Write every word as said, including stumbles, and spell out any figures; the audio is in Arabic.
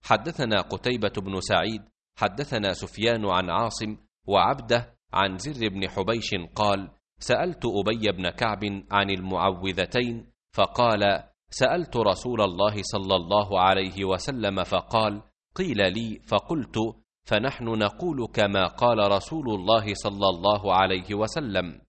حدثنا قتيبة بن سعيد حدثنا سفيان عن عاصم وعبده عن زر بن حبيش قال: سألت أبي بن كعب عن المعوذتين فقال: سألت رسول الله صلى الله عليه وسلم فقال: قيل لي فقلت: فنحن نقول كما قال رسول الله صلى الله عليه وسلم.